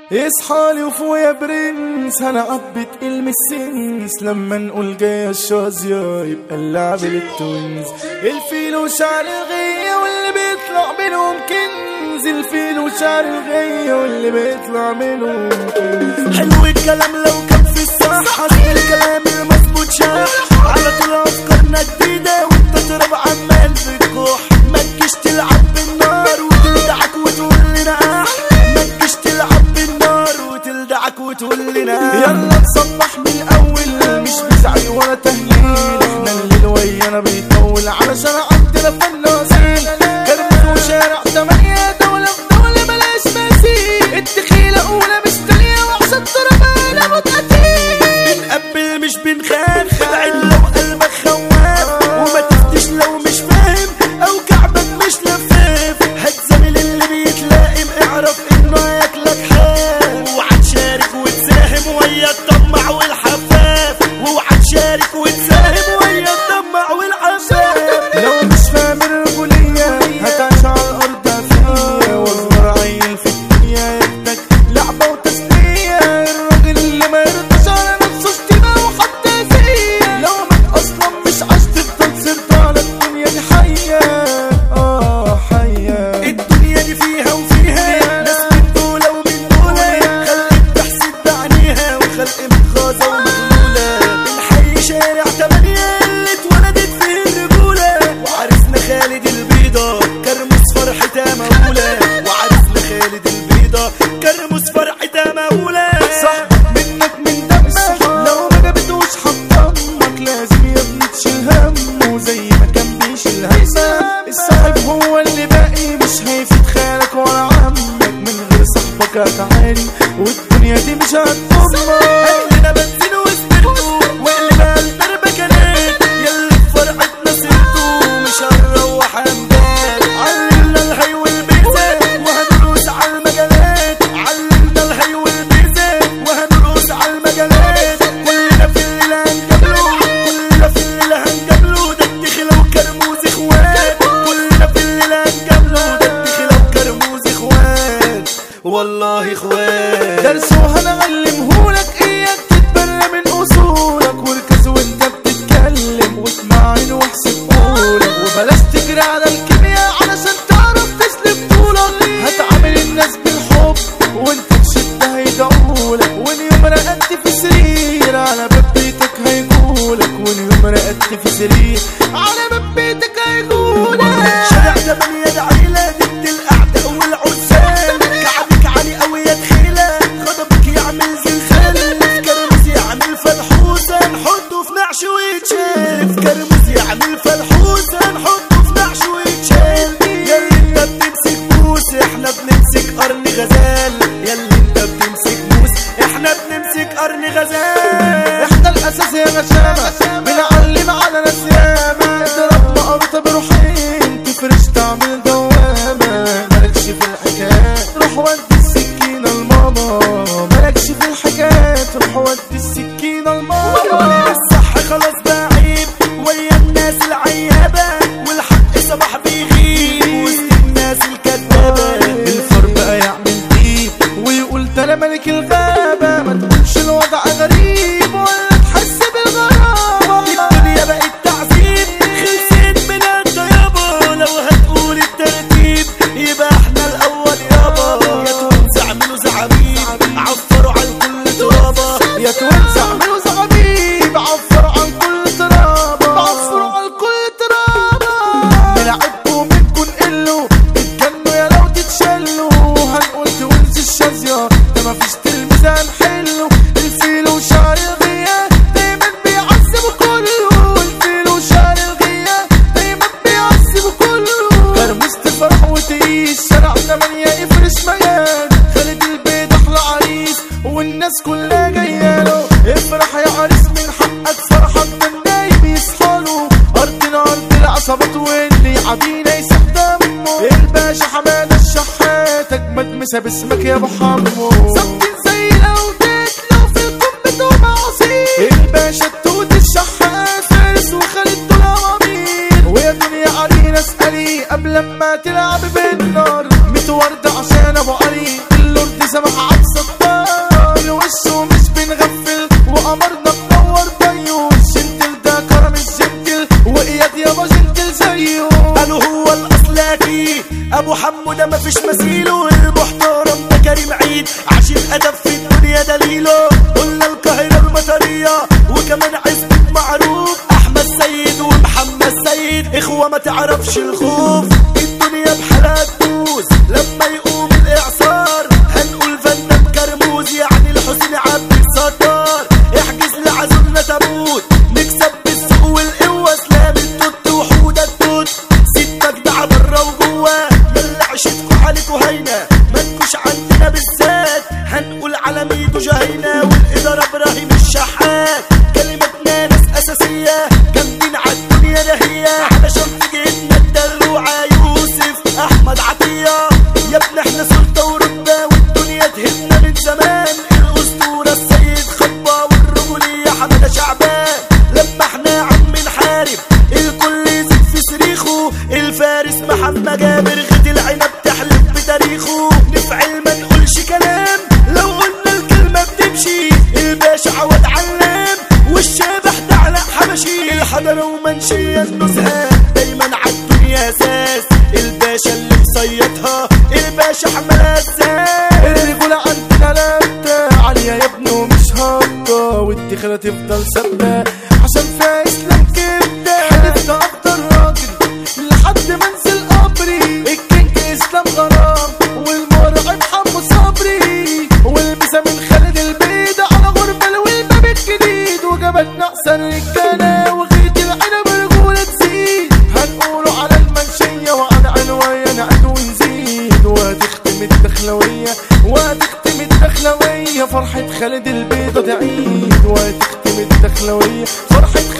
اصحالي وفوق يا برنس، هلعب بتقل من السنس. لما نقول جاية الشازية يبقى اللعب للتوينز. الفيل وشعر الغية واللي بيطلع منهم كنز. الفيل وشعر الغية واللي بيطلع منهم كنز. حلو الكلام لو كان في الصح، اصل الكلام المظبوط شاح. على طول افكارنا جديدة وانت تراب عمال بتكح. ما تجيش تلعب بالنار وتلدعك وتقول لنا ما تجيش تلعب بالنار وتلدعك وتقول لنا يلا نصلح من الاول، مش بزعي ولا تهليل. احنا الليل ويانا بيطول علشان عندنا فنانين. كرم وشارع 8 دولة في دولة بلاش مثيل. التخيلة اولى مش تانية وعشان تربانا متقتل. بنقبل مش بنخاف، بعد لو قلبك خواف. وما تفتش لو مش فاهم او كعبك مش لفاف. هتزامل اللي بيتلائم اعرف انه هياكلك حاف. واوعى تشارك وتساهم ويا الطمع والحفاف. واوعى تشارك وتساهم ويا الطمع والحفاف. لو مش فاهم الرجولية هتعيش على الارض عافية. واصغر عيل في الدنيا ياخدك لعبة وتسلية. الراجل اللي ما يرضاش على نفسه اشتباه وحتى زيه. لو مات اصلا مش عاش تفضل سرت على الدنيا دي حية. حية الدنيا دي فيها وفيها ناس من دولة ومن دولة. خلق تحسد بعينيها وخلق متغاظة ومغلولة. الحي شارع 8 اللي اتولدت فيه الرجولة. وعرسنا خالد البيضة كرموس فرحتها مولى. وعرسنا خالد البيضة كرموس فرحتها مولى. صح منك من دمك، لو ما جابتوش حطمك لازم يا ابني تشيل همه زي ما كان بيشيل همك. الصاحب هو اللي باقي، مش هيفيد خالك ولا عمك. من غير صاحبك هتعاني والدنيا دي مش هتضمك. اهلنا بنزين وسبرتو وقلبها الدربكنات. ياللي بفرحتنا سبتو مش هنروح امبارح. علمنا الهي والبيزات وهنرقص على المجالات. علمنا الهي والبيزات وهنرقص على المجالات. كلنا في الليل هنجابلو، كلنا في الليل هنجابلو. ده الدخلة وكرموز اخوات. كلنا في الليل هنجابلو، ده الدخلة وكرموز اخوات. والله اخوات. درس وهنعلمهولك اياك تتبرى من اصولك. واركز وانت بتتكلم واسمع عين واحسب قولك. وبلاش تجري على الكيمياء علشان تعرف تسلم طولك. هتعامل الناس بالحب وانت تشد هيدعولك. وان يوم رقدت في سرير على باب بيتك هيقولك. وان يوم رقدت في سرير على باب بيتك هيقولك. شارع 8 ده عيلة ضد الأعداء والعزال. كعبك عالي قوي يا دخيلة، غضبك يعمل زلزال. في كرموز يعمل فلحوسة نحطه في نعش ويتشال. في كرموز يعمل فلحوسة نحطه في نعش ويتشال. ياللي انت بتمسك موس احنا بنمسك قرن غزال. ياللي انت بتمسك موس احنا بنمسك قرن غزال. احنا الاساس يا غشامة، بنعلم على ناس ياما. اضرب مقرطة بروحين تفرش تعمل دوامة. مالكش في الحكايات روح ودي السكينة لماما. مالكش في الحكايات روح ودي السكينة لماما. الصح خلاص بقى عيب ويا الناس العيابة. والحق صباح بيغيب وسط الناس الكدابة. الفار بقى يعمل ديب ويقول ده انا ملك الغابة. ما تقولش الوضع غريب ولا تحس بالغرابة. الدنيا بقت تعذيب خلصت من الطيابة. لو هتقول الترتيب يبقى احنا الأول يابا. يا توينز اعملوا زعابيب عفروا عن كل ترابة. يا توينز اعملوا زعابيب عفروا عن كل ترابة. عفروا عن كل ترابة. بنلعبكم منكم نقلوا تتجنوا يا لو تتشلوا. هنقول توينز الشاذية ده مفيش تلميذ هنحله. الفيل وشعر الغية دايما بيعذبوا كله. الفيل وشعر الغية دايما بيعذبوا كله. كرموز تفرح وتعيش شارع 8 يفرش مجال. خالد البيض احلى عريس والناس كلها جاياله. افرح يا عريس من حقك فرحك ده النايم يصحاله. ارضنا ارض العصابات واللي عادينا يسيب دمه. الباشا حماده الشحات اجمد مسا باسمك يا ابو حمو. ثابتين زي الاوداد لو في القمة ومعاصير. الباشا التوت الشحات فارس وخالد دول عوامير. ويا دنيا علينا اسألي قبل ما تلعب بالنار. 100 وردة عشان ابو علي اللورد سمح عبد ستار. الادب في الدنيا دليله. قلنا القاهرة المطرية وكمان عزبة معروف، احمد سيد ومحمد سيد اخوة ما تعرفش الخوف. الدنيا بحالها تدوس لما يقوم الاعصار، هنقول فنان كرموز يعني الحسين عبد الستار. احجز لعزولنا تابوت نكسب بالسوق والقوة، سلام التوت وحودة التوت، ستة جدعة برا وجوا، يلا عشتكوا عليكوا هينا مالكوش عندنا بالذات. هنقول على ميدو جهينا والإدارة إبراهيم الشحات، كلمتنا ناس أساسية جامدين عالدنيا دهية، علشان في جيتنا الدلوعة يوسف أحمد عطية. يا ابن احنا سلطة ورتبة والدنيا تهمنا من زمان، الأسطورة السيد خطبة والرجولية حمادة شعبان. لما احنا عم نحارب الكل يزيد في صريخه، الفارس محمد جابر غد العنب تحلف بتاريخه. نفعل ما نقولش كلام لو قلنا الكلمة بتمشي، الباشا عواد علام والشابح ده علاء حبشي. الحضرة ومنشية النزهة دايما عالدنيا اساس، الباشا اللي مصيطها الباشا حمال الزاز. الرجولة عندنا لابتة عالية يا ابني ومش هابطة، والدخلة تفضل ثابتة عشان فيها اسلام كبدة. هنفضل افضل راجل لحد ما انزل قبري، الكينج اسلام غرام والمرعب حمو صبري، والمسا من خالد البيضة على غربة والباب الجديد، وجبلنا احسن رجالة وغيرة العنب رجولة تزيد. هنقولوا على المنشية وعلى عنوية نعد ونزيد، وهتختم الدخلوية وهتختم الدخلوية فرحة خالد البيضة تعيد، وهتختم الدخلوية فرحة